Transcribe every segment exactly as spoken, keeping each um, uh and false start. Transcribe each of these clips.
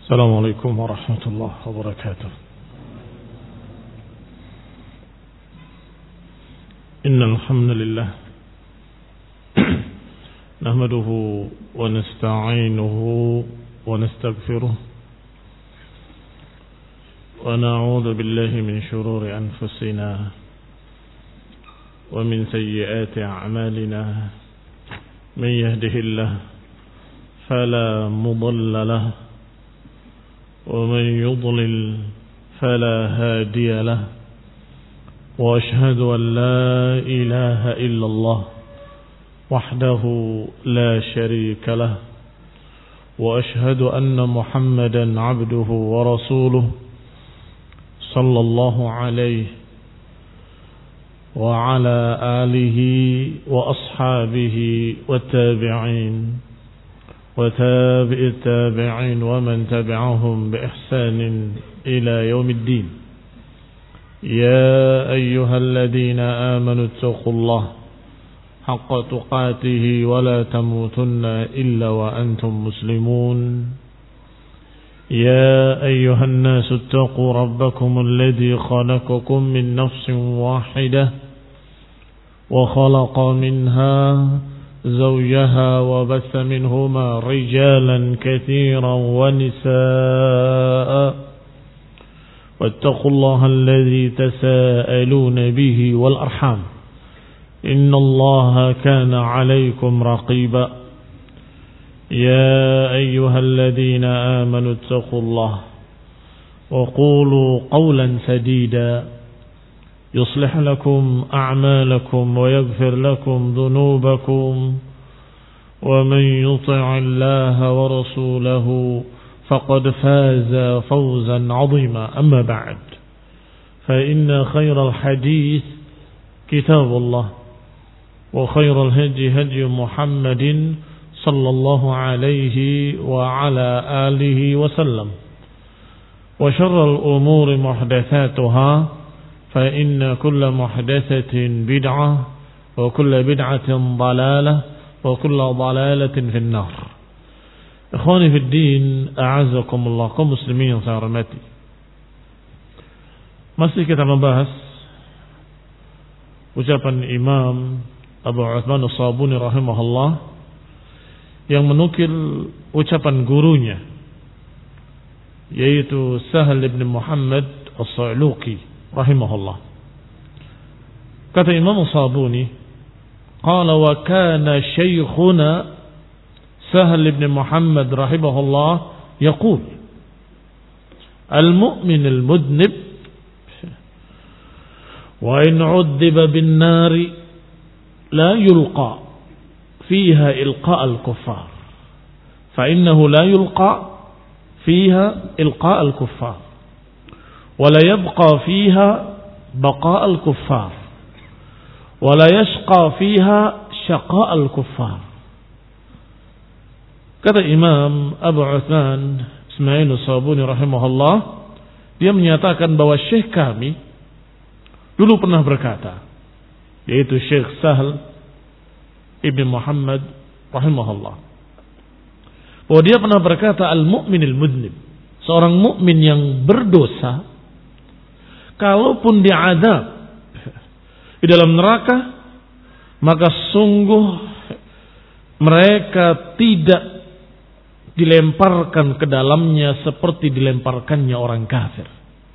السلام عليكم ورحمة الله وبركاته. إن الحمد لله نحمده ونستعينه ونستغفره ونعوذ بالله من شرور أنفسنا ومن سيئات أعمالنا. من يهده الله فلا مضل له ومن يضلل فلا هادي له، وأشهد أن لا إله إلا الله وحده لا شريك له، وأشهد أن محمدا عبده ورسوله صلى الله عليه وعلى آله وأصحابه والتابعين وتابع التابعين ومن تبعهم بإحسان إلى يوم الدين. يا أيها الذين آمنوا اتقوا الله حق تقاته ولا تموتن إلا وأنتم مسلمون. يا أيها الناس اتقوا ربكم الذي خلقكم من نفس واحدة وخلق منها زوجها وبث منهما رجالا كثيرا ونساء، واتقوا الله الذي تساءلون به والأرحام إن الله كان عليكم رقيبا. يا أيها الذين آمنوا اتقوا الله وقولوا قولا سديدا يصلح لكم أعمالكم ويغفر لكم ذنوبكم، ومن يطع الله ورسوله فقد فاز فوزا عظيما. أما بعد، فإن خير الحديث كتاب الله، وخير الهدي هدي محمد صلى الله عليه وعلى آله وسلم، وشر الأمور محدثاتها، فإن كل محدثة بدعة وكل بدعة ضلالة وكل ضلالة في النار. إخواني في الدين، أعزكم الله kaum muslimin yang saya hormati. Masih kita membahas ucapan Imam Abu Uthman As-Sabuni rahimahullah yang menukil ucapan gurunya, yaitu Sahal ibn Muhammad As-Sa'luqi rahimahullah. Kata Imam As-Sabuni, qala wa kana shaykhuna Sahal ibn Muhammad rahimahullah yaqul al-mu'min al-mudnib wa in 'udhiba bin-nar la yulqa fiha ilqa' al-kuffar fa innahu la yulqa' fiha ilqa' al-kuffar ولا يبقى فيها بقاء الكفار ولا يشقى فيها شقاء الكفار. Kata Imam Abu Uthman Ismail As-Sabuni rahimahullah, dia menyatakan bahwa syekh kami dulu pernah berkata, yaitu Syekh Sahal Ibn Muhammad rahimahullah, bahwa dia pernah berkata, al-mu'minil mudnib, seorang mukmin yang berdosa, kalaupun diadab di dalam neraka, maka sungguh mereka tidak dilemparkan ke dalamnya seperti dilemparkannya orang kafir,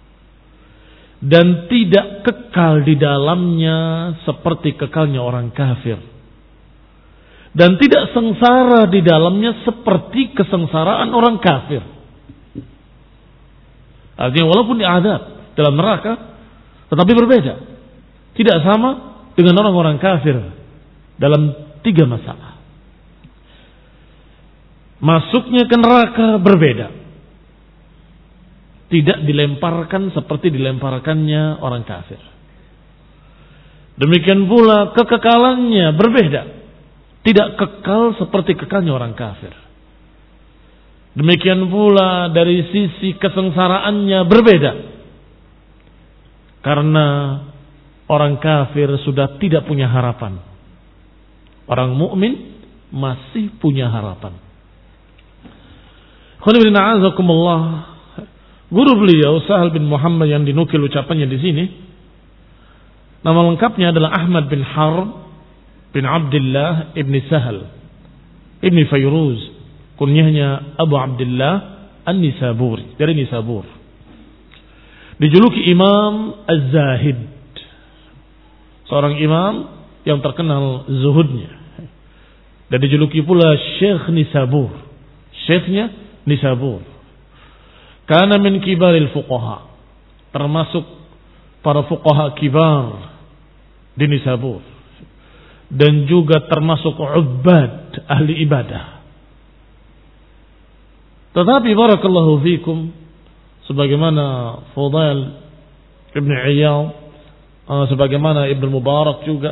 dan tidak kekal di dalamnya seperti kekalnya orang kafir, dan tidak sengsara di dalamnya seperti kesengsaraan orang kafir. Artinya walaupun diadab dalam neraka, tetapi berbeda. Tidak sama dengan orang-orang kafir dalam tiga masalah. Masuknya ke neraka berbeda. Tidak dilemparkan seperti dilemparkannya orang kafir. Demikian pula kekekalannya berbeda. Tidak kekal seperti kekalnya orang kafir. Demikian pula dari sisi kesengsaraannya berbeda. Karena orang kafir sudah tidak punya harapan. Orang mukmin masih punya harapan. Guru beliau Sahal bin Muhammad yang dinukil ucapannya di sini, nama lengkapnya adalah Ahmad bin Harb bin Abdullah ibn Sahal ibn Fayruz, kunyahnya Abu Abdullah An-Nisaburi, dari Nisabur. Dijuluki Imam Az-Zahid, seorang imam yang terkenal zuhudnya, dan dijuluki pula Syekh Nisabur, syekhnya Nisabur. Kana min kibaril fuqaha, termasuk para fuqaha kibar di Nisabur, dan juga termasuk ubbad, ahli ibadah. Tetapi barakallahu fikum, sebagaimana Fudail Ibn Iyad, sebagaimana Ibn Mubarak juga,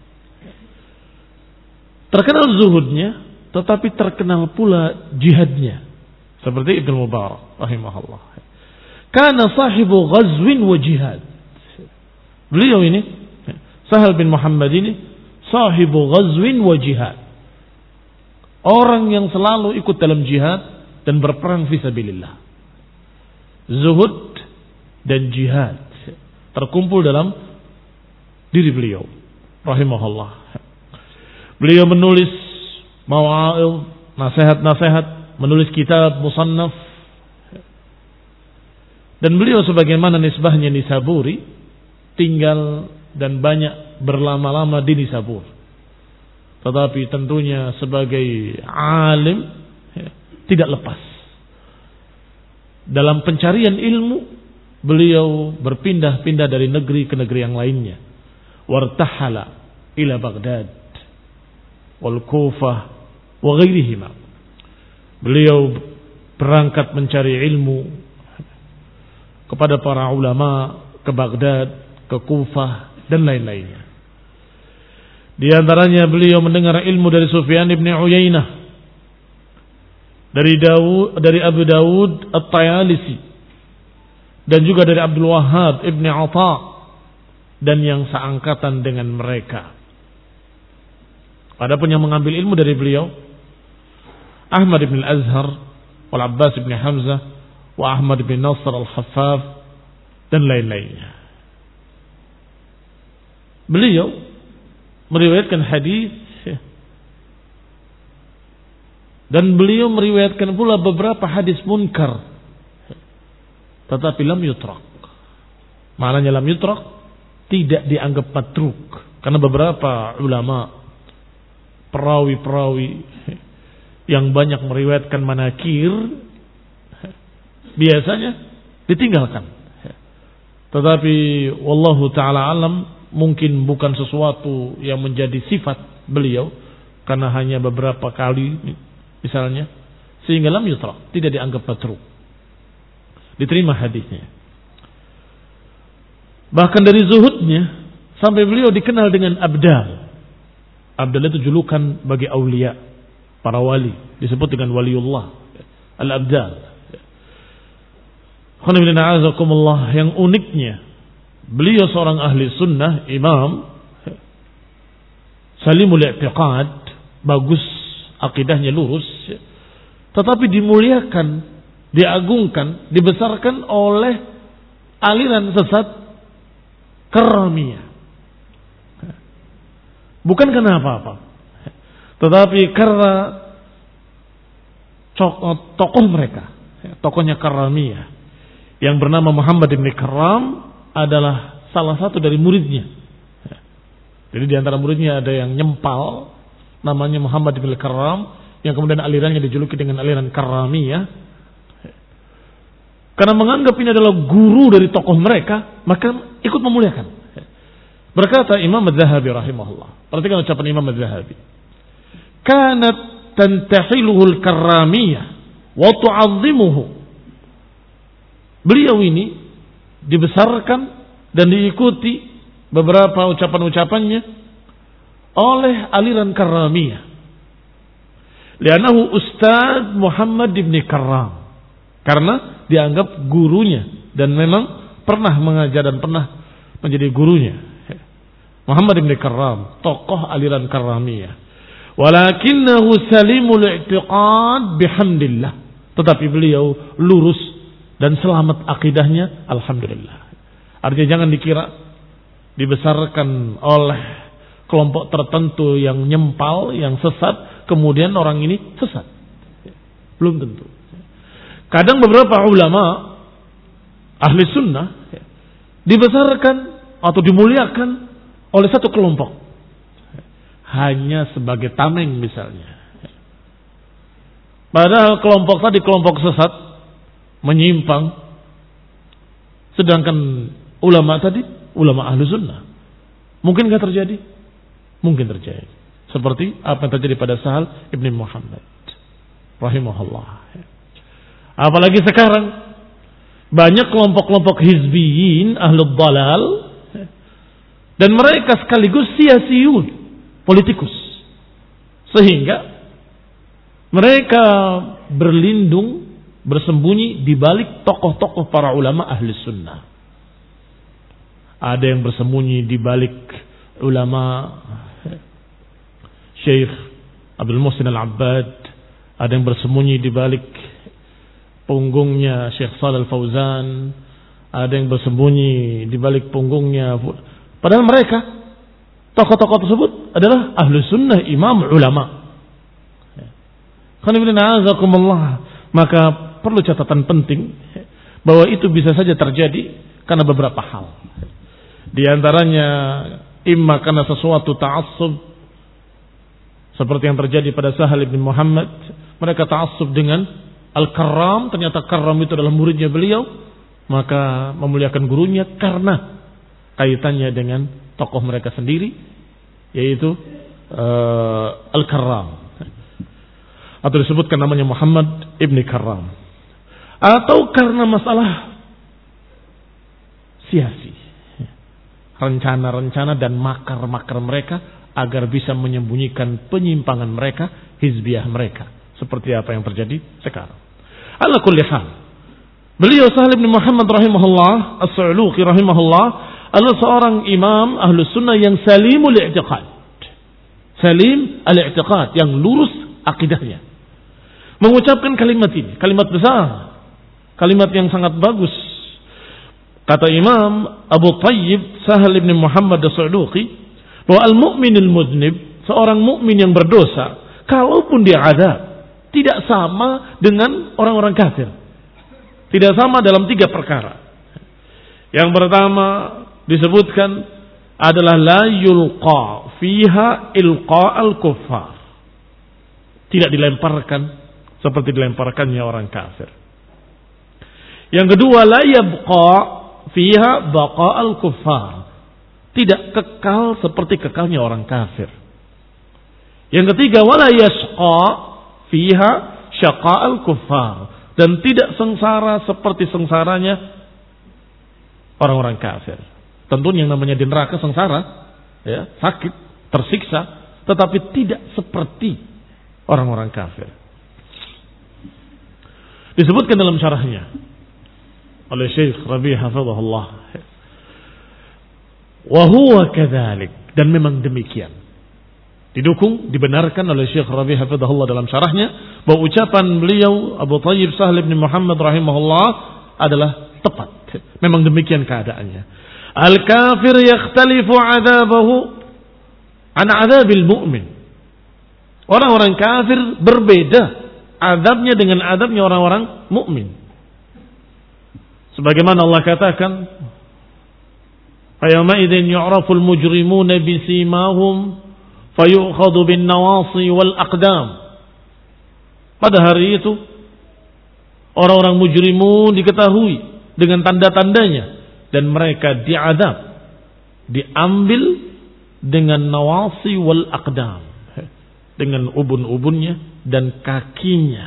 terkenal zuhudnya, tetapi terkenal pula jihadnya, seperti Ibn Mubarak rahimahullah. Kana sahibu ghazwin wa jihad. Beliau ini, Sahal bin Muhammad ini, sahibu ghazwin wa jihad, orang yang selalu ikut dalam jihad dan berperang fisabilillah. Zuhud dan jihad terkumpul dalam diri beliau rahimahullah. Beliau menulis mawa'il, nasihat-nasihat, menulis kitab musannaf, dan beliau sebagaimana nisbahnya Nisaburi, tinggal dan banyak berlama-lama di Nisabur. Tetapi tentunya sebagai alim ya, tidak lepas. Dalam pencarian ilmu, beliau berpindah-pindah dari negeri ke negeri yang lainnya. Wartahala ila Baghdad wal Kufah wa ghairihima. Beliau berangkat mencari ilmu kepada para ulama ke Baghdad, ke Kufah, dan lain-lainnya. Di antaranya beliau mendengar ilmu dari Sufyan ibn Uyainah, dari Dawud, dari Abu Dawud At-Tayalisi, dan juga dari Abdul Wahhab ibn Atha, dan yang seangkatan dengan mereka. Adapun yang mengambil ilmu dari beliau, Ahmad ibn al-Azhar, wal Abbas ibn Hamzah, wa Ahmad ibn Nasr al-Khaffaf, dan lain-lainnya. Beliau meriwayatkan hadis, dan beliau meriwayatkan pula beberapa hadis munkar, tetapi lam yutrak. Maknanya lam yutrak, tidak dianggap matruk, karena beberapa ulama, perawi-perawi yang banyak meriwayatkan manakir, biasanya ditinggalkan. Tetapi wallahu ta'ala alam, mungkin bukan sesuatu yang menjadi sifat beliau, karena hanya beberapa kali misalnya, sehingga lam yutrak, tidak dianggap matruk, diterima hadisnya. Bahkan dari zuhudnya sampai beliau dikenal dengan abdal. Abdal itu julukan bagi aulia, para wali, disebut dengan waliullah, al-abdal. Yang uniknya, beliau seorang ahli sunnah, imam, salimul i'tiqad, bagus akidahnya, lurus, tetapi dimuliakan, diagungkan, dibesarkan oleh aliran sesat Karamiyah. Bukan karena apa-apa, tetapi karena tokoh mereka, tokohnya Karamiyah, yang bernama Muhammad ibn Karam, adalah salah satu dari muridnya. Jadi di antara muridnya ada yang nyempal, namanya Muhammad ibn Karam, yang kemudian alirannya dijuluki dengan aliran Karamiyah. Karena menganggap ini adalah guru dari tokoh mereka, maka ikut memuliakan. Berkata Imam Az-Zahabi rahimahullah, perhatikan ucapan Imam Az-Zahabi, kanat tantahiluhul Karamiyah wa tu'azzimuhu. Beliau ini dibesarkan dan diikuti beberapa ucapan-ucapannya oleh aliran Karamiyah. Li'annahu Ustaz Muhammad ibn Karam, karena dianggap gurunya dan memang pernah mengajar dan pernah menjadi gurunya. Muhammad ibn Karam, tokoh aliran Karamiyah. Walakinnahu salimul i'tiqad bihamdillah. Tetapi beliau lurus dan selamat akidahnya, alhamdulillah. Artinya jangan dikira dibesarkan oleh kelompok tertentu yang nyempal, yang sesat, kemudian orang ini sesat. Belum tentu. Kadang beberapa ulama ahli sunnah dibesarkan atau dimuliakan oleh satu kelompok hanya sebagai tameng misalnya. Padahal kelompok tadi kelompok sesat, menyimpang. Sedangkan ulama tadi ulama ahli sunnah. Mungkin gak terjadi? Mungkin terjadi. Seperti apa yang terjadi pada Sahal ibn Muhammad rahimahullah. Apalagi sekarang banyak kelompok-kelompok hizbiyin ahlul dalal dan mereka sekaligus siyasiyun, politikus, sehingga mereka berlindung, bersembunyi di balik tokoh-tokoh para ulama ahli sunnah. Ada yang bersembunyi di balik ulama Syekh Abdul Muhsin Al-Abbad, ada yang bersembunyi di balik punggungnya Syekh Shalal Al-Fauzan, ada yang bersembunyi di balik punggungnya. Padahal mereka, tokoh-tokoh tersebut adalah ahli sunnah, imam, ulama. Maka perlu catatan penting bahwa itu bisa saja terjadi karena beberapa hal. Di antaranya imma karena sesuatu ta'assub seperti yang terjadi pada Sahal bin Muhammad. Mereka ta'assub dengan Al-Karram, ternyata Karram itu adalah muridnya beliau, maka memuliakan gurunya karena kaitannya dengan tokoh mereka sendiri, yaitu uh, Al-Karram. Atau disebutkan namanya Muhammad ibni Karram. Atau karena masalah siasi, rencana-rencana dan makar-makar mereka agar bisa menyembunyikan penyimpangan mereka, hizbiyah mereka, seperti apa yang terjadi sekarang. Ala kulli hal, beliau Sahal bin Muhammad rahimahullah as-Sa'luqi rahimahullah adalah seorang imam ahlus sunnah yang salimul i'tiqad, salim al-i'tiqad, yang lurus akidahnya. Mengucapkan kalimat ini, kalimat besar, kalimat yang sangat bagus. Kata Imam Abu Tayyib Sahal bin Muhammad as-Sa'luqi bahwa al-mu'minul muznib, seorang mukmin yang berdosa, kalaupun dia azab, tidak sama dengan orang-orang kafir. Tidak sama dalam tiga perkara. Yang pertama disebutkan adalah la yulqa fiha ilqa al-kuffar. Tidak dilemparkan seperti dilemparkannya orang kafir. Yang kedua, la yabqa fiha baqa al-kuffar. Tidak kekal seperti kekalnya orang kafir. Yang ketiga, wala yashqa fiha syaqa al-kuffar. Dan tidak sengsara seperti sengsaranya orang-orang kafir. Tentu yang namanya di neraka sengsara, ya, sakit, tersiksa, tetapi tidak seperti orang-orang kafir. Disebutkan dalam syarahnya oleh Syekh Rabi' hafizahullah, wa huwa kadzalik, dan memang demikian. Didukung, dibenarkan oleh Syekh Rabi' hafizahullah dalam syarahnya bahwa ucapan beliau Abu Tayyib Sahal bin Muhammad rahimahullah adalah tepat. Memang demikian keadaannya. Al-kafir yakhtalifu 'adzabahu an 'adzabil mu'min. Orang-orang kafir berbeda azabnya dengan azabnya orang-orang mukmin. Sebagaimana Allah katakan, "Ayama idzin yu'raful mujrimuna bisimahum fayu'khadhu bin nawasi wal aqdam." Pada hari itu orang-orang mujrimun diketahui dengan tanda-tandanya dan mereka diazab, diambil dengan nawasi wal aqdam, dengan ubun-ubunnya dan kakinya.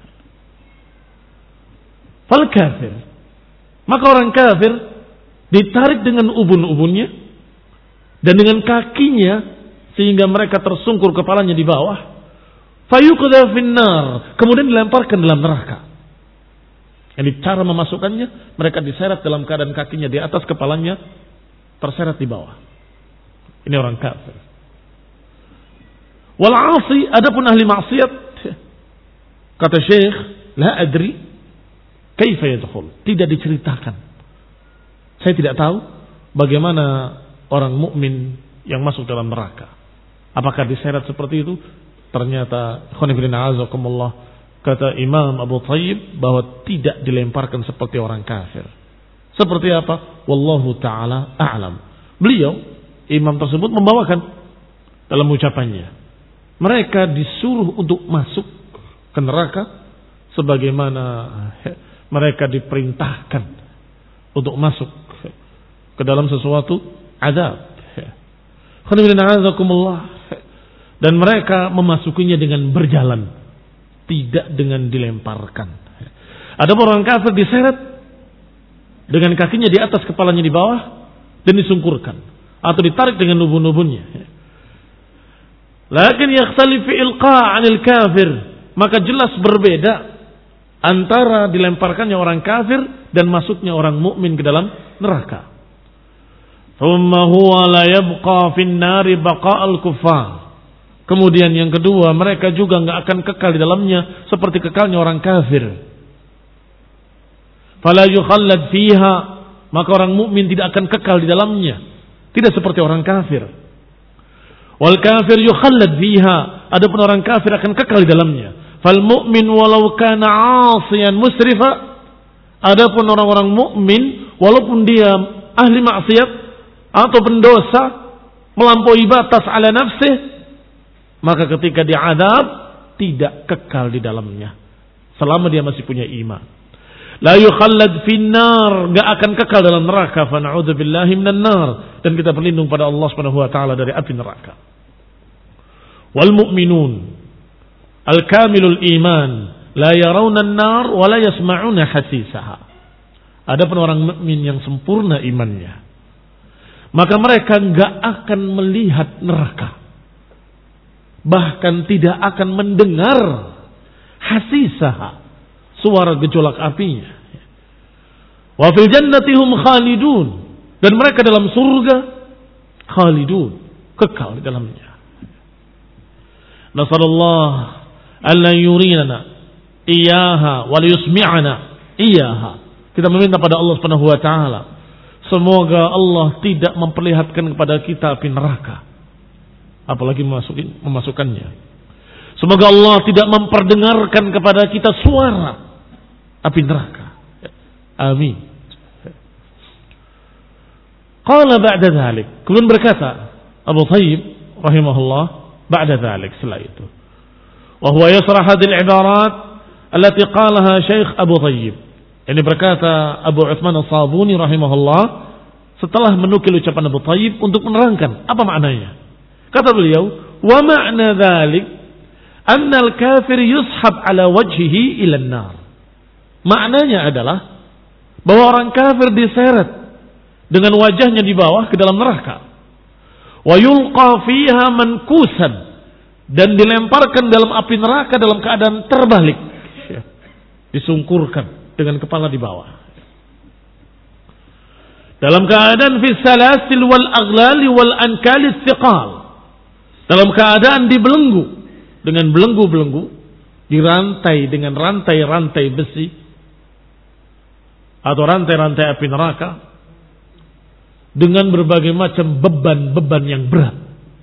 Fal kafir, maka orang kafir ditarik dengan ubun-ubunnya dan dengan kakinya sehingga mereka tersungkur kepalanya di bawah. Fayuqdha finnar, kemudian dilemparkan dalam neraka. Jadi cara memasukkannya, mereka diseret dalam keadaan kakinya di atas, kepalanya terseret di bawah. Ini orang kafir. Wal 'asi, adapun ahli maksiat, kata Syekh, la adri kaifa yadkhul. Tidak diceritakan. Saya tidak tahu bagaimana orang mukmin yang masuk dalam neraka. Apakah diseret seperti itu? Ternyata kata Imam Abu Thayyib bahwa tidak dilemparkan seperti orang kafir. Seperti apa? Wallahu ta'ala a'lam. Beliau, imam tersebut membawakan dalam ucapannya, mereka disuruh untuk masuk ke neraka sebagaimana mereka diperintahkan untuk masuk ke dalam sesuatu azab. Dan mereka memasukinya dengan berjalan, tidak dengan dilemparkan. Ada orang kafir diseret dengan kakinya di atas, kepalanya di bawah, dan disungkurkan atau ditarik dengan nubun-nubunnya. Lakin yakhtalif fi ilqa' 'anil kafir, maka jelas berbeda antara dilemparkannya orang kafir dan masuknya orang mukmin ke dalam neraka. Thumma huwa la yabqa fin nari baqa'al kuffar. Kemudian yang kedua, mereka juga enggak akan kekal di dalamnya seperti kekalnya orang kafir. Fala yukhallad fiha, maka orang mukmin tidak akan kekal di dalamnya, tidak seperti orang kafir. Wal kafir yukhallad fiha, adapun orang kafir akan kekal di dalamnya. Fal mu'min walau kana 'asiyan musrifa, adapun orang-orang mukmin walaupun dia ahli maksiat atau pendosa melampaui batas ala nafsih, maka ketika diazab tidak kekal di dalamnya selama dia masih punya iman. La yukhallad finnar, enggak akan kekal dalam neraka. Fa na'udzubillahi minan nar, dan kita berlindung pada Allah Subhanahu wa taala dari api neraka. Wal mu'minun al-kamilul iman la yarawna an-nar wa la yasma'una hasisaha. Adapun orang mukmin yang sempurna imannya, maka mereka enggak akan melihat neraka, bahkan tidak akan mendengar hasisaha, suara gejolak apinya. Wa fil jannati hum khalidun, dan mereka dalam surga khalidun, kekal di dalamnya. Nasallallahu alla yurinana iyyaha wa yusmi'ana iyyaha. Kita meminta pada Allah Subhanahu wa taala, semoga Allah tidak memperlihatkan kepada kita api neraka, apalagi memasukin, memasukkannya. Semoga Allah tidak memperdengarkan kepada kita suara api neraka. Amin. Qala ba'da dhalik, kemudian berkata Abu Thayyib rahimahullah, ba'da dhalik, setelah itu, wa huwa yasrah hadhihi al-ibarat allati qalaha Syekh Abu Thayyib. Ini berkata Abu Uthman As-Sabuni rahimahullah setelah menukil ucapan Abu Thayyib untuk menerangkan apa maknanya. Kata beliau, wa ma'na dhalik anna al-kafir yushab ala wajhihi ila an-nar. Maknanya adalah bahwa orang kafir diseret dengan wajahnya di bawah ke dalam neraka. Wa yulqa fiha mankusan, dan dilemparkan dalam api neraka dalam keadaan terbalik, disungkurkan dengan kepala di bawah, dalam keadaan fi salasil wal aghlali wal ankali thiqal, dalam keadaan dibelenggu dengan belenggu-belenggu, dirantai dengan rantai-rantai besi atau rantai-rantai api neraka, dengan berbagai macam beban-beban yang berat.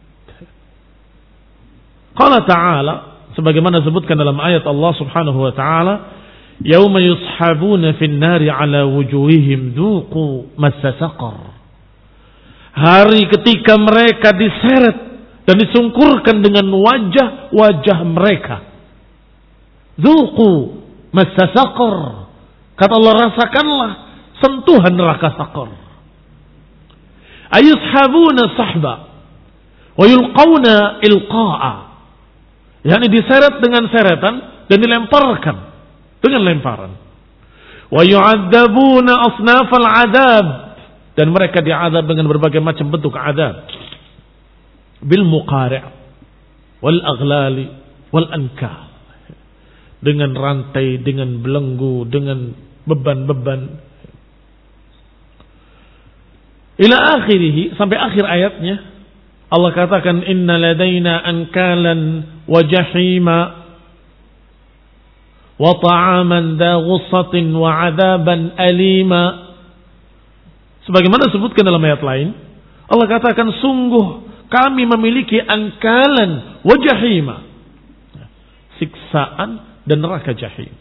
Qala ta'ala, sebagaimana disebutkan dalam ayat Allah Subhanahu wa taala, yauma yushabuna fin nari ala wujuhihim dhuqu massa saqar. Hari ketika mereka diseret dan disungkurkan dengan wajah-wajah mereka. Dhuqu massa saqar. Kata Allah, rasakanlah sentuhan neraka saqar. Ayushabuna sahba wa yulqawna ilqa'a. Yani diseret dengan seretan dan dilemparkan dengan lemparan. Wa yu'adzabuna asnafal adab, dan mereka diazab dengan berbagai macam bentuk adab. Bil muqari' wal aghlali wal ankal, dengan rantai, dengan belenggu, dengan beban-beban. Ila akhirih, sampai akhir ayatnya Allah katakan, inna ladaina ankalan wa jahima wa ta'aman dha ghussatin wa 'adzaban alima. Sebagaimana disebutkan dalam ayat lain, Allah katakan sungguh kami memiliki angkalan wa jahima, siksaan dan neraka jahim.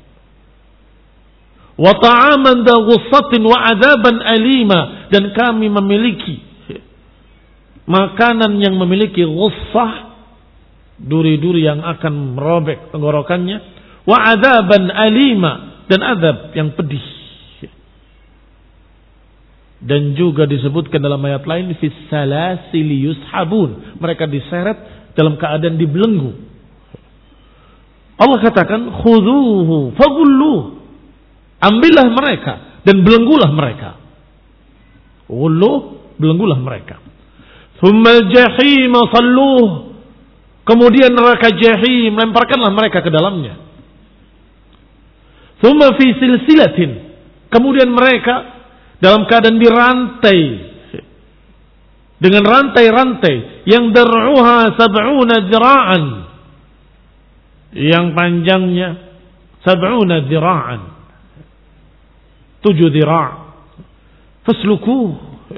Wa ta'aman dha ghussatin wa 'adzaban alima, dan kami memiliki makanan yang memiliki ghussah, duri-duri yang akan merobek tenggorokannya, wa 'adzaban alima, dan azab yang pedih. Dan juga disebutkan dalam ayat lain fis salasili yushabun, mereka diseret dalam keadaan dibelenggu. Allah katakan khudhuhu faghulluh, ambillah mereka dan belenggulah mereka. Ghulluh, belenggulah mereka. Tsummal jahim salluh, kemudian neraka jahim lemparkanlah mereka ke dalamnya. Tsumma fi silsilatin, kemudian mereka dalam keadaan dirantai dengan rantai-rantai yang dar'uha sab'una zira'an, yang panjangnya sab'una zira'an, tujuh zira'. Faslukuh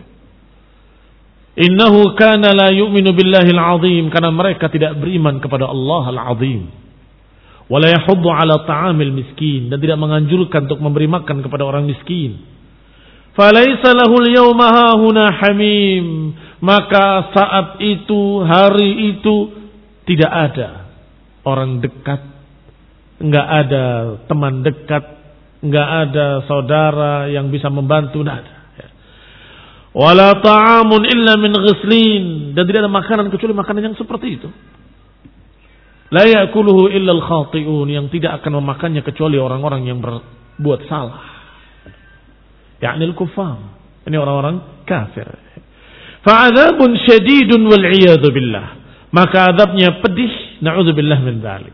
innahu kana la yu'minu billahi al-'azim, karena mereka tidak beriman kepada Allah al-'azim. Wa la yahuddu 'ala ta'amil miskin, dan tidak menganjurkan untuk memberi makan kepada orang miskin. Falaisa lahul yawma hahuna hamim, maka saat itu, hari itu tidak ada orang dekat, enggak ada teman dekat, enggak ada saudara yang bisa membantu, enggak ada. Wala ta'amun illa min ghislin, dan tidak ada makanan kecuali makanan yang seperti itu. La ya'kuluhu illa al-khati'un, yang tidak akan memakannya kecuali orang-orang yang berbuat salah. yakni al-kuffar, ini orang-orang kafir. Fa'adzabun syadidun wal 'iyadzu billah, maka azabnya pedih, na'udzubillah min dzalik.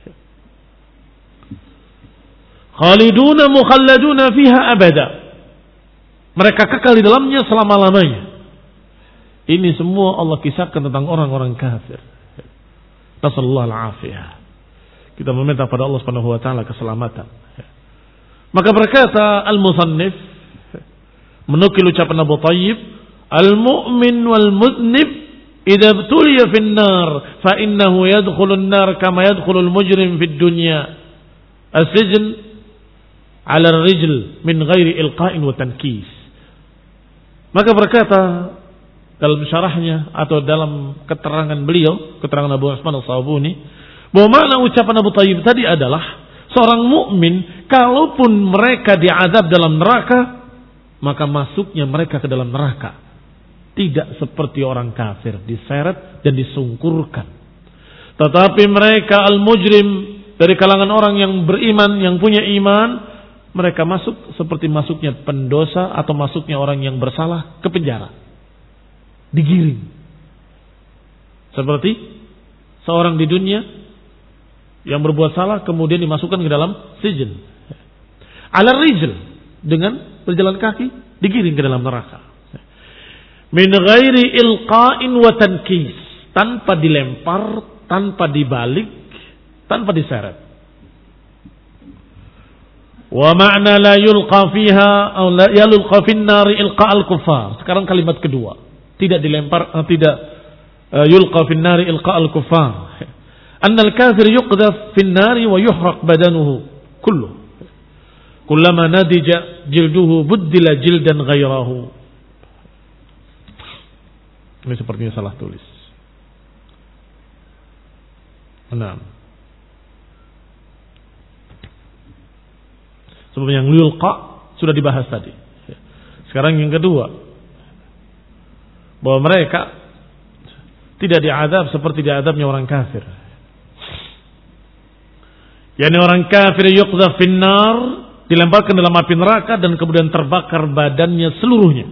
Khaliduna mukhalladuna fiha abada, mereka kekal di dalamnya selama-lamanya. Ini semua Allah kisahkan tentang orang-orang kafir. Nasallallahu al-afiyah. Kita meminta pada Allah Subhanahu wa taala keselamatan. Maka berkata al-musannif menukil ucapan Abu Thayyib, al-mu'min wal muznib idza ibtuliya fin nar fa innahu yadkhulun nar kama yadkhulul mujrim fid dunya as-sijn 'ala ar-rijl min ghairi ilqa'in wa tankis. Maka berkata dalam syarahnya atau dalam keterangan beliau, keterangan Abu Usman As-Sabuni, bahwa makna ucapan Abu Thayyib tadi adalah seorang mukmin kalaupun mereka diazab dalam neraka, maka masuknya mereka ke dalam neraka tidak seperti orang kafir, diseret dan disungkurkan. Tetapi mereka al-mujrim, dari kalangan orang yang beriman, yang punya iman, mereka masuk seperti masuknya pendosa atau masuknya orang yang bersalah ke penjara, digiring. Seperti seorang di dunia yang berbuat salah kemudian dimasukkan ke dalam sijn, ala rijl, dengan berjalan kaki digiring ke dalam neraka. Min ghairi ilqa'in wa tankis, tanpa dilempar, tanpa dibalik, tanpa diseret. Wa ma'na la yulqa fiha atau la yulqa fin nari ilqa'al kuffar. Sekarang kalimat kedua, tidak dilempar, tidak uh, yulqa fin nari ilqa'al kuffar. Anna al-kafir yuqdhaf fin nari wa yuhraq badanuhu kulluh. Kullama nadija jilduhu buddila jildan ghairahu. Ini sepertinya salah tulis. Enam. Sebelum yang yulqa sudah dibahas tadi. Sekarang yang kedua, bahwa mereka tidak diazab seperti diazabnya orang kafir. Yani orang kafir yuqdhaf fin nar, dilemparkan dalam api neraka dan kemudian terbakar badannya seluruhnya.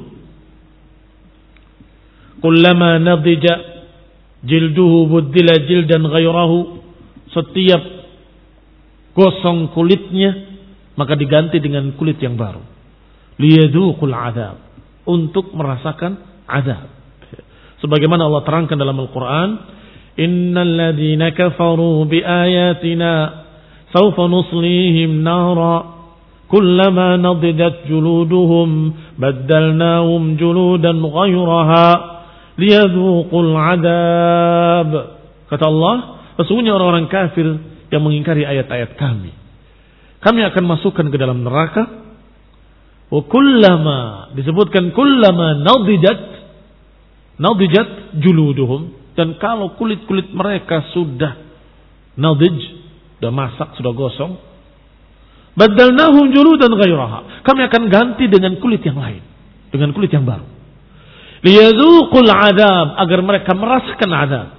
Kullama nadija jilduhu buddila jildan ghairahu, setiap gosong kulitnya maka diganti dengan kulit yang baru. Liyadzuqul azab, untuk merasakan azab. Sebagaimana Allah terangkan dalam Al-Qur'an, innal ladzina kafaru biayatina sawfa nuslihim nara kullama nadidat juluduhum baddalnahum juludan ghayraha liyadhuqul adab. Kata Allah, sesungguhnya orang-orang kafir yang mengingkari ayat-ayat kami, kami akan masukkan ke dalam neraka. Wa kullama, disebutkan kullama nadidat, nadijat juluduhum, dan kalau kulit-kulit mereka sudah nadij, sudah masak, sudah gosong, baddalnahum juludan ghairaha, kami akan ganti dengan kulit yang lain, dengan kulit yang baru. Liyadzuqul adab, agar mereka merasakan adab.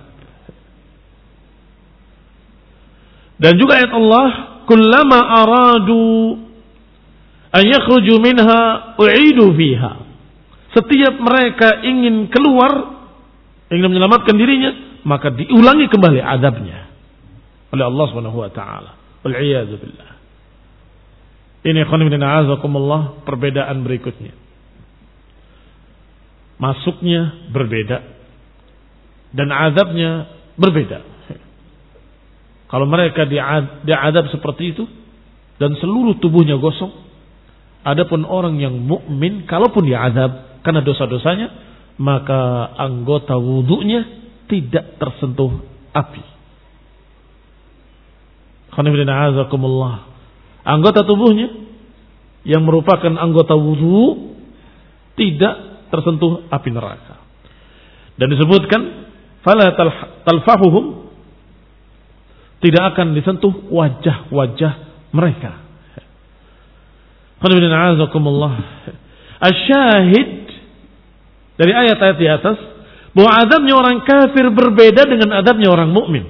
Dan juga ayat Allah, kullama aradu an yakhruju minha u'idu fiha. Setiap mereka ingin keluar, ingin menyelamatkan dirinya, maka diulangi kembali adabnya oleh Allah Subhanahu wa taala. Wal iyad billah. Ini khonibina azakumullah, perbedaan berikutnya. Masuknya berbeda dan azabnya berbeda. Kalau mereka diadab seperti itu dan seluruh tubuhnya gosong, adapun orang yang mukmin kalaupun diadab karena dosa-dosanya, maka anggota wudunya tidak tersentuh api. Khonibina azakumullah, anggota tubuhnya yang merupakan anggota wudu tidak tersentuh api neraka. Dan disebutkan fala talfahuhum, tidak akan disentuh wajah-wajah mereka. Khonibina azakumullah, asyahid dari ayat-ayat di atas bahwa azabnya orang kafir berbeda dengan azabnya orang mukmin.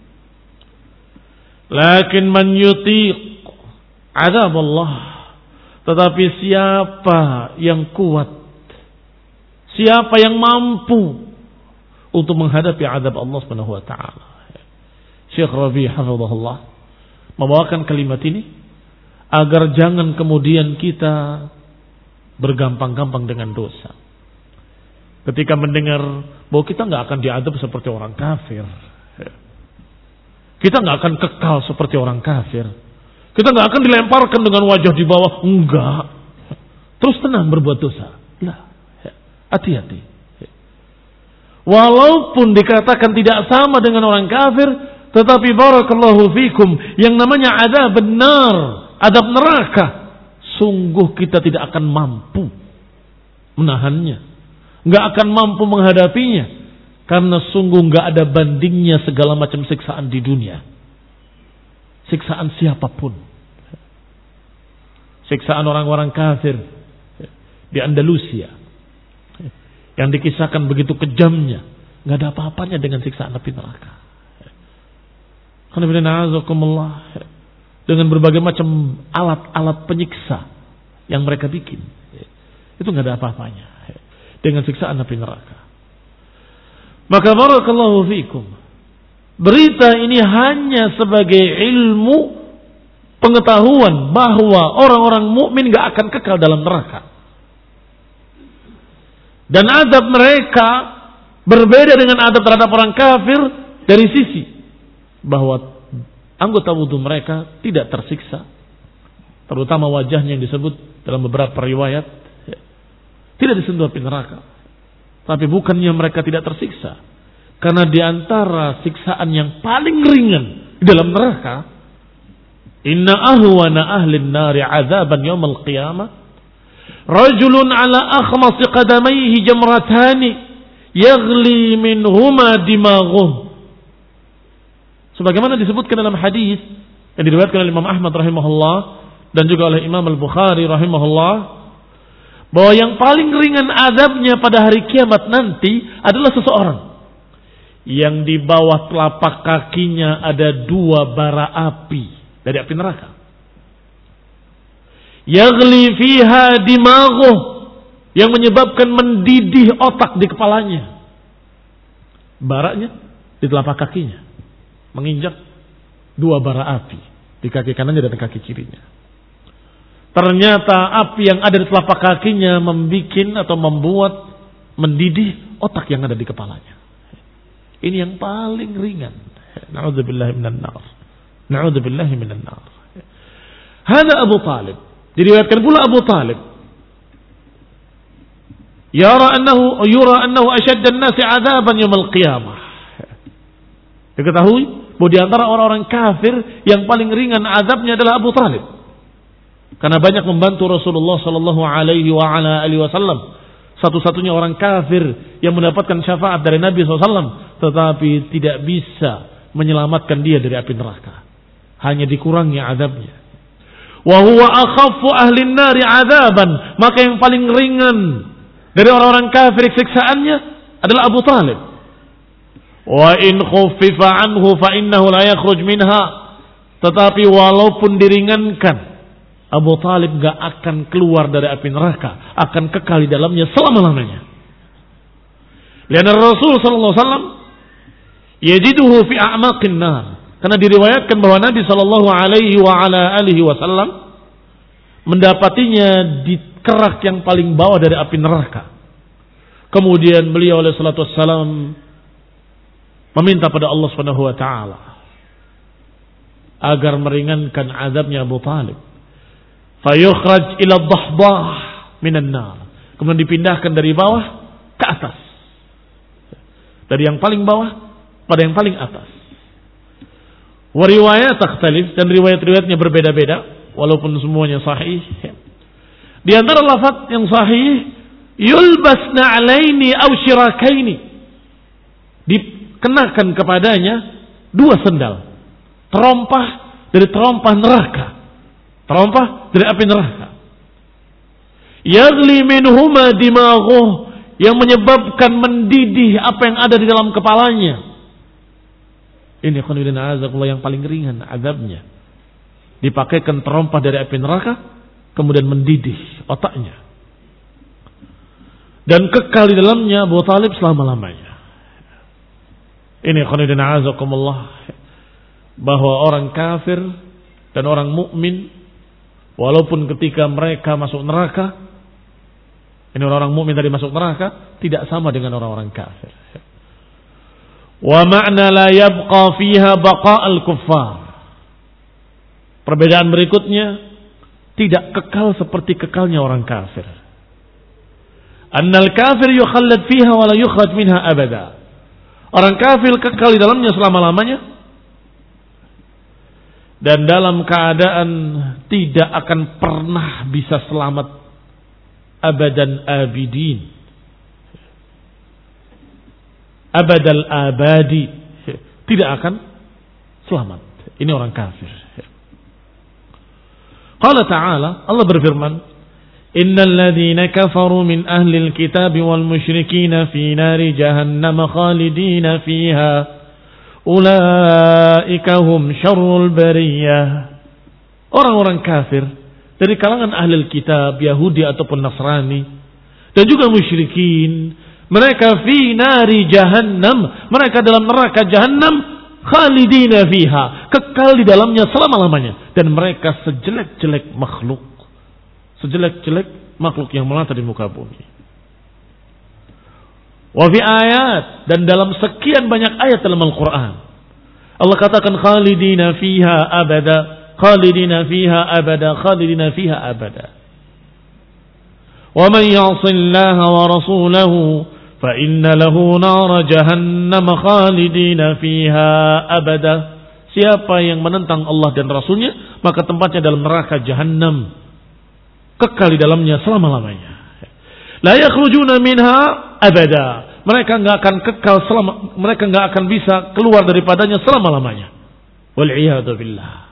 Lakin man yutiq azab Allah, tetapi siapa yang kuat, siapa yang mampu untuk menghadapi azab Allah Subhanahu wa taala. Syekh Rabi hafizahullah membawakan kalimat ini agar jangan kemudian kita bergampang-gampang dengan dosa. Ketika mendengar bahwa kita nggak akan diadab seperti orang kafir, kita nggak akan kekal seperti orang kafir, kita nggak akan dilemparkan dengan wajah di bawah, enggak, terus tenang berbuat dosa. Lah, hati-hati. Walaupun dikatakan tidak sama dengan orang kafir, tetapi barakallahu fikum, yang namanya adab benar, adab neraka, sungguh kita tidak akan mampu menahannya, nggak akan mampu menghadapinya, karena sungguh nggak ada bandingnya segala macam siksaan di dunia, siksaan siapapun, siksaan orang-orang kafir di Andalusia yang dikisahkan begitu kejamnya, nggak ada apa-apanya dengan siksaan api neraka. Dengan berbagai macam alat-alat penyiksa yang mereka bikin, itu nggak ada apa-apanya dengan siksaan api neraka. Maka barakallahu fiikum, berita ini hanya sebagai ilmu pengetahuan bahwa orang-orang mukmin nggak akan kekal dalam neraka, dan azab mereka berbeda dengan azab terhadap orang kafir dari sisi bahwa anggota wudu mereka tidak tersiksa, terutama wajahnya yang disebut dalam beberapa riwayat tidak disentuh api neraka. Tapi bukannya mereka tidak tersiksa, karena diantara siksaan yang paling ringan di dalam neraka, inna ahwana ahlin nari azaban yawmal qiyamah rajulun ala akhmasi qadamaihi jamratani yaghli minhuma dimaghuh. Sebagaimana disebutkan dalam hadis yang diriwayatkan oleh Imam Ahmad rahimahullah dan juga oleh Imam Al-Bukhari rahimahullah, bahwa yang paling ringan azabnya pada hari kiamat nanti adalah seseorang yang di bawah telapak kakinya ada dua bara api dari api neraka. Yaghli fiha dimaghuh, yang menyebabkan mendidih otak di kepalanya. Baranya di telapak kakinya, menginjak dua bara api di kaki kanannya dan kaki kirinya. Ternyata api yang ada di telapak kakinya membikin atau membuat mendidih otak yang ada di kepalanya. Ini yang paling ringan. Na'udzubillah minan nar. Na'udzubillahi minan nar. Hada Abu Talib. Diriwayatkan pula Abu Talib. Yara annahu yura annahu ashadda an-nasi 'adzaban yaumil qiyamah. Diketahui bahwa di antara orang-orang kafir yang paling ringan azabnya adalah Abu Talib. Karena banyak membantu Rasulullah sallallahu alaihi wa ala alihi wasallam. Satu-satunya orang kafir yang mendapatkan syafaat dari Nabi sallallahu alaihi wasallam, tetapi tidak bisa menyelamatkan dia dari api neraka. Hanya dikurangi azabnya. Wa huwa akhaffu ahli an-nari 'adzaban, maka yang paling ringan dari orang-orang kafir siksaannya adalah Abu Talib. Wa in khuffifa anhu fa innahu la yakhruj minha. Tetapi walaupun diringankan, Abu Talib gak akan keluar dari api neraka, akan kekal di dalamnya selama-lamanya. Lian Rasul sallallahu alaihi wasallam yajiduhu fi a'maqin nar. Karena diriwayatkan bahwa Nabi sallallahu alaihi wa ala alihi wasallam mendapatinya di kerak yang paling bawah dari api neraka. Kemudian beliau alaihi salatu wassalam meminta pada Allah Subhanahu wa taala agar meringankan azabnya Abu Talib. Fayukhraj ila dhahdah minan nar. Kemudian dipindahkan dari bawah ke atas. Dari yang paling bawah pada yang paling atas. Wa riwayat takhtalif, dan riwayat-riwayatnya berbeda-beda walaupun semuanya sahih. Di antara lafaz yang sahih, yulbas na'laini aw shirakaini. Dikenakan kepadanya dua sendal. Terompah dari terompah neraka. Terompah dari api neraka. Yaghli minhuma dimaghuh, yang menyebabkan mendidih apa yang ada di dalam kepalanya. Ini khonidin azakullah yang paling ringan azabnya. Dipakaikan terompah dari api neraka, kemudian mendidih otaknya. Dan kekal di dalamnya Abu Talib selama-lamanya. Ini khonidin azakumullah, bahwa orang kafir dan orang mukmin, walaupun ketika mereka masuk neraka, ini orang-orang mukmin tadi masuk neraka, tidak sama dengan orang-orang kafir. Wa ma'na la yabqa fiha baqa'al kuffar. Perbedaan berikutnya, tidak kekal seperti kekalnya orang kafir. Annal kafir yukhallad fiha wa la yukhraj minha abada. Orang kafir kekal di dalamnya selama-lamanya, dan dalam keadaan tidak akan pernah bisa selamat abadan abidin, abadal abadi, tidak akan selamat. Ini orang kafir. Qala ta'ala, Allah berfirman, innal ladzina kafaru min ahlil kitabi wal musyrikin fi nari jahannam khalidina fiha ulaika hum syarrul bariyah. Orang-orang kafir dari kalangan ahlul kitab, Yahudi ataupun Nasrani, dan juga musyrikin, mereka fi nari jahannam, mereka dalam neraka jahannam, khalidina fiha, kekal di dalamnya selama-lamanya, dan mereka sejelek-jelek makhluk, sejelek-jelek makhluk yang melata di muka bumi. Wa fi ayat, dan dalam sekian banyak ayat dalam Al-Quran, Allah katakan khalidina fiha abada, khalidina fiha abada, khalidina fiha abada. Wa man ya'sillaha wa rasulahu fa inna lahu nar jahannam khalidina fiha abada. Siapa yang menentang Allah dan Rasulnya, maka tempatnya dalam neraka jahannam, kekal di dalamnya selama-lamanya. La yakhrujuna minha abada. Mereka enggak akan kekal selama, mereka enggak akan bisa keluar daripadanya selama-lamanya. Wal iyadu billah.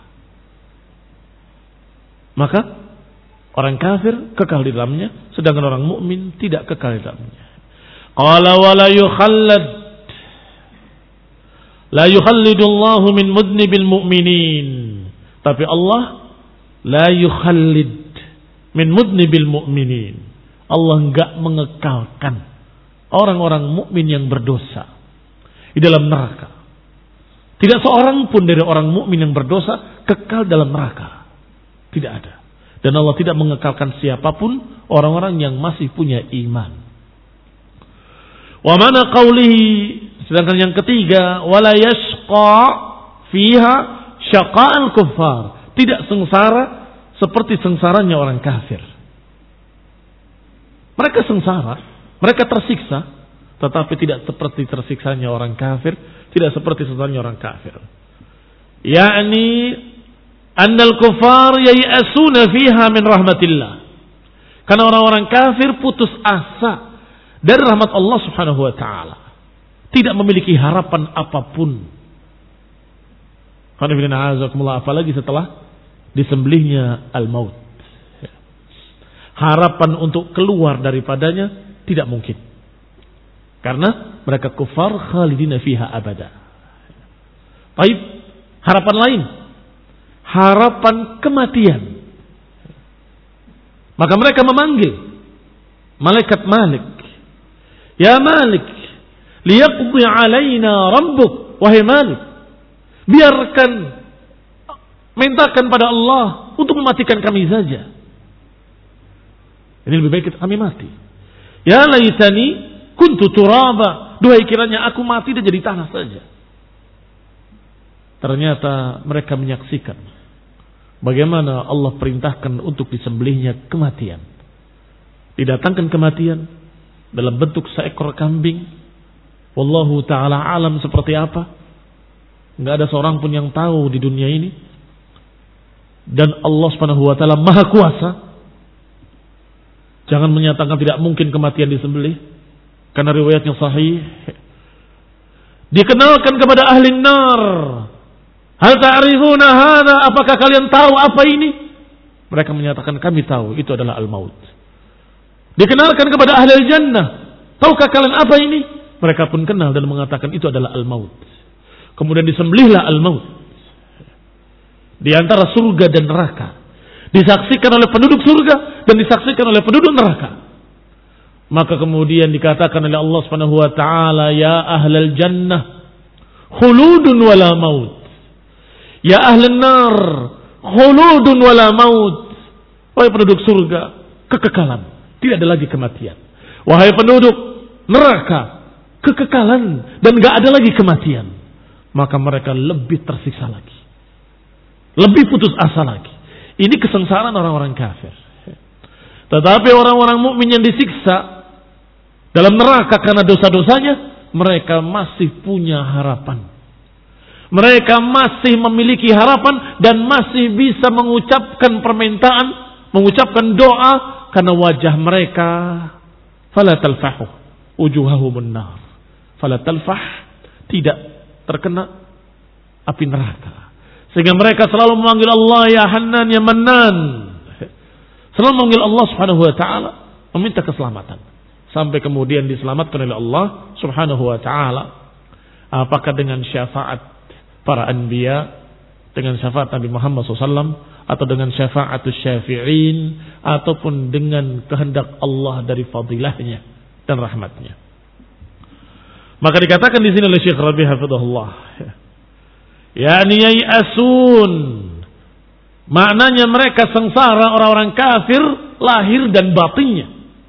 Maka orang kafir kekal di dalamnya, sedangkan orang mukmin tidak kekal di dalamnya. Qala wa la yukhallad la yukhallidullahu min mudnibil mu'minin. Tapi Allah la yukhallid min mudnibil mu'minin. Allah enggak mengekalkan orang-orang mukmin yang berdosa di dalam neraka. Tidak seorang pun dari orang mukmin yang berdosa kekal dalam neraka. Tidak ada. Dan Allah tidak mengekalkan siapapun orang-orang yang masih punya iman. Wa mana qawlihi, sedangkan yang ketiga, wala yashqa fiha syaqa'al kuffar, tidak sengsara seperti sengsaranya orang kafir. Mereka sengsara, mereka tersiksa, tetapi tidak seperti tersiksanya orang kafir, tidak seperti sengsaranya orang kafir. Yakni annal kuffar yai'asuna fiha min rahmatillah. Karena orang-orang kafir putus asa dari rahmat Allah Subhanahu wa taala. Tidak memiliki harapan apapun. Apalagi setelah disembelihnya al-maut. Harapan untuk keluar daripadanya tidak mungkin. Karena mereka kufar khalidina fiha abada. Baik, harapan lain. Harapan kematian. Maka mereka memanggil malaikat Malik. Ya Malik, liyaqdi alaina rabbuk. Wahai Malik, biarkan, mintakan pada Allah untuk mematikan kami saja. Ini lebih baik kami mati. Ya laitani kuntu turaba. Duhai kiranya aku mati dan jadi tanah saja. Ternyata mereka menyaksikan bagaimana Allah perintahkan untuk disembelihnya kematian. Didatangkan kematian dalam bentuk seekor kambing. Wallahu ta'ala alam seperti apa. Enggak ada seorang pun yang tahu di dunia ini. Dan Allah subhanahu wa ta'ala maha kuasa. Jangan menyatakan tidak mungkin kematian disembelih. Karena riwayatnya sahih. Dikenalkan kepada ahli nar. Hal ta'rifuna hadha, apakah kalian tahu apa ini? Mereka menyatakan kami tahu, itu adalah al-maut. Dikenalkan kepada ahli jannah. Tahukah kalian apa ini? Mereka pun kenal dan mengatakan itu adalah al-maut. Kemudian disembelihlah al-maut. Di antara surga dan neraka. Disaksikan oleh penduduk surga dan disaksikan oleh penduduk neraka. Maka kemudian dikatakan oleh Allah Subhanahu wa taala, ya ahlal jannah khuludun wala maut. Ya ahlan nar khuludun wala maut. Wahai penduduk surga, kekekalan, tidak ada lagi kematian. Wahai penduduk neraka, kekekalan dan enggak ada lagi kematian. Maka mereka lebih tersiksa lagi. Lebih putus asa lagi. Ini kesengsaraan orang-orang kafir. Tetapi orang-orang mukmin yang disiksa dalam neraka karena dosa-dosanya, mereka masih punya harapan. Mereka masih memiliki harapan dan masih bisa mengucapkan permintaan, mengucapkan doa karena wajah mereka fala talfahu wujuhahumun nar. Fala talfah, tidak terkena api neraka. Sehingga mereka selalu memanggil Allah ya Hannan ya Mannan. Selalu memanggil Allah Subhanahu wa taala meminta keselamatan. Sampai kemudian diselamatkan oleh Allah Subhanahu wa taala. Apakah dengan syafaat para anbiya, dengan syafaat Nabi Muhammad shallallahu alaihi wasallam, atau dengan syafaatus syafi'in, ataupun dengan kehendak Allah dari fadilahnya dan rahmatnya. Maka dikatakan di sini oleh Syekh Rabi' hafizahullah, yakni yai'asun, maknanya mereka sengsara orang-orang kafir lahir dan batinnya.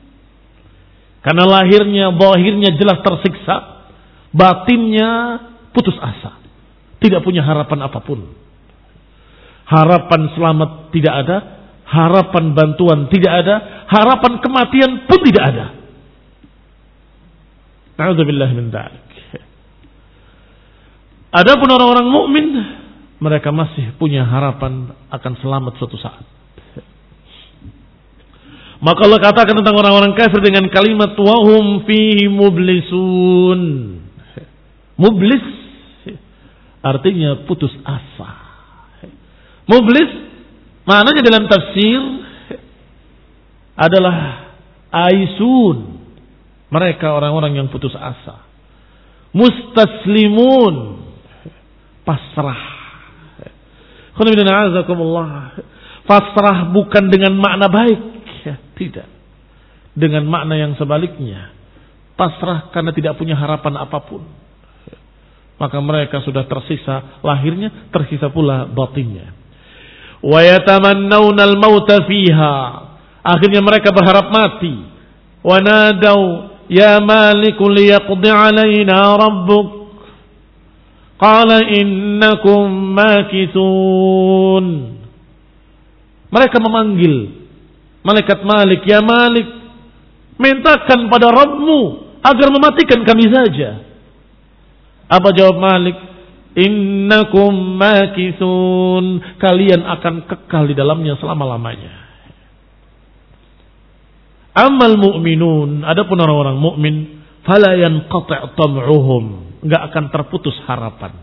Karena lahirnya, zahirnya jelas tersiksa, batinnya putus asa. Tidak punya harapan apapun. Harapan selamat tidak ada. Harapan bantuan tidak ada. Harapan kematian pun tidak ada. Na'udzubillah min dzalik. Adapun orang-orang mukmin, mereka masih punya harapan akan selamat suatu saat. Maka Allah katakan tentang orang-orang kafir dengan kalimat wahum fihi mublisun. Mublis artinya putus asa. Mublis maknanya dalam tafsir adalah aisun. Mereka orang-orang yang putus asa. Mustaslimun, pasrah. Pasrah bukan dengan makna baik, tidak. Dengan makna yang sebaliknya. Pasrah karena tidak punya harapan apapun. Maka mereka sudah tersisa lahirnya, tersisa pula batinnya. Wa yatamannawna al-mauta fiha. Akhirnya mereka berharap mati. Wa nadau ya Malik liyaqdi alaina rabbuk. qala innakum makithun. Mereka memanggil malaikat Malik, ya Malik, mintakan pada Rabbmu agar mematikan kami saja. Apa jawab Malik? Innakum makithun, kalian akan kekal di dalamnya selama-lamanya. Amal mu'minun, adapun orang-orang mukmin, fala yanqati' tam'uhum, enggak akan terputus harapan.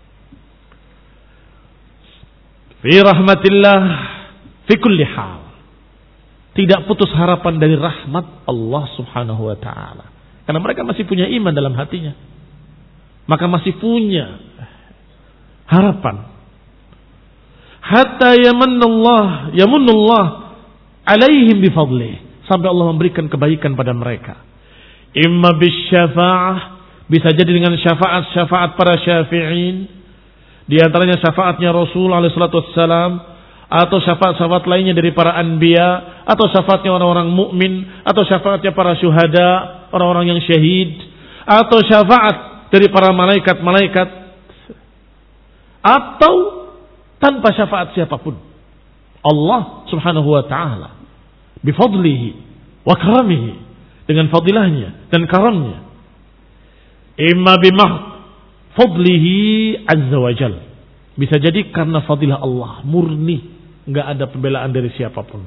Fi rahmatillah fi kulli hal. Tidak putus harapan dari rahmat Allah Subhanahu wa taala. Karena mereka masih punya iman dalam hatinya. Maka masih punya harapan. Hatta yamanallah, yamunullah alaihim bifadlih. Sampai Allah memberikan kebaikan pada mereka. Imma bisyafa'ah, bisa jadi dengan syafaat-syafaat para syafi'in. Di antaranya syafaatnya Rasul alaihi salatu wassalam, atau syafaat-syafaat lainnya dari para anbiya, atau syafaatnya orang-orang mukmin, atau syafaatnya para syuhada, orang-orang yang syahid, atau syafaat dari para malaikat-malaikat, atau tanpa syafaat siapapun. Allah Subhanahu wa taala bifadlihi wa karamihi, dengan fadilahnya dan karamnya. Imma bimah fadlihi azza wa jal, bisa jadi karena fadilah Allah murni, enggak ada pembelaan dari siapapun.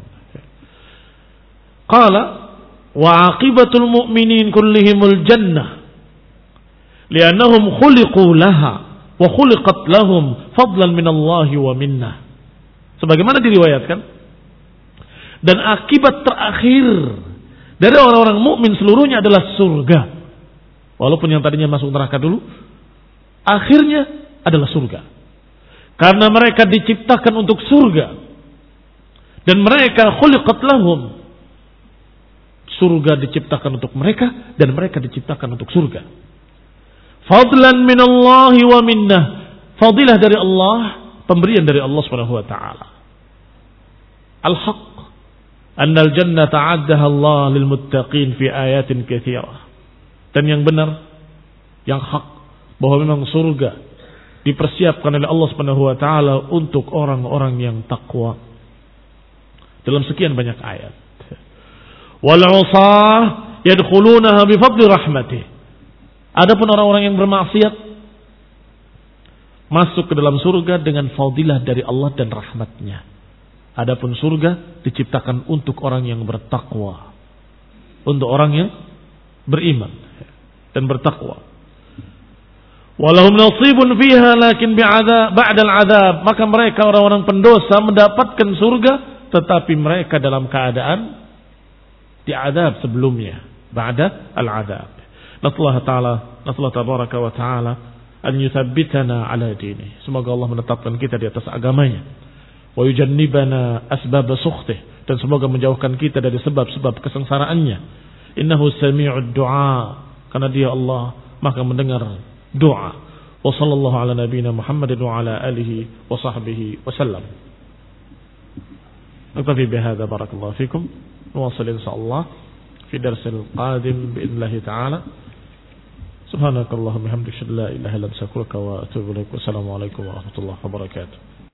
Qala wa aqibatul mu'minin kullihimul jannah li'annahum khuliqu laha wa khuliqat lahum fadlan minallahi wa minnah. Sebagaimana diriwayatkan, dan akibat terakhir dari orang-orang mukmin seluruhnya adalah surga. Walaupun yang tadinya masuk neraka dulu, akhirnya adalah surga. Karena mereka diciptakan untuk surga. Dan mereka khuliqat lahum. Surga diciptakan untuk mereka dan mereka diciptakan untuk surga. Fadlan minallahi wa minnah. Fadilah dari Allah, pemberian dari Allah Subhanahu wa taala. Al-haq annal jannata a'addaha Allah lil muttaqin fi ayatin katsirah. Dan yang benar, yang hak, bahwa memang surga dipersiapkan oleh Allah Subhanahu wa taala untuk orang-orang yang takwa dalam sekian banyak ayat. Wal 'usah yadkhulunaha bi fadli rahmatih. Adapun orang-orang yang bermaksiat masuk ke dalam surga dengan fadilah dari Allah dan rahmatnya. Adapun surga diciptakan untuk orang yang bertakwa, untuk orang yang beriman dan bertakwa. Walahum nasibun fiha lakin bi'adzab ba'dal adzab, maka mereka orang-orang pendosa mendapatkan surga tetapi mereka dalam keadaan diazab sebelumnya, ba'da al-adzab. Nasallahu taala, nasallahu tabaraka wa taala an yuthabbitana ala dini. Semoga Allah menetapkan kita di atas agamanya. Wa yujannibana asbab sukhtih, dan semoga menjauhkan kita dari sebab-sebab kesengsaraannya. Innahu sami'ud du'a, karena dia Allah maka mendengar doa. Wa sallallahu ala nabiyyina Muhammadin wa ala alihi wa sahbihi wa sallam. Naktafi bihadza, barakallahu fikum. Nuwasil insyaallah fi darsil qadim bi'idznillah ta'ala. Subhanakallahumma hamdika la ilaha illa anta astaghfiruka wa atubu ilaik. Wassalamu alaikum warahmatullahi wabarakatuh.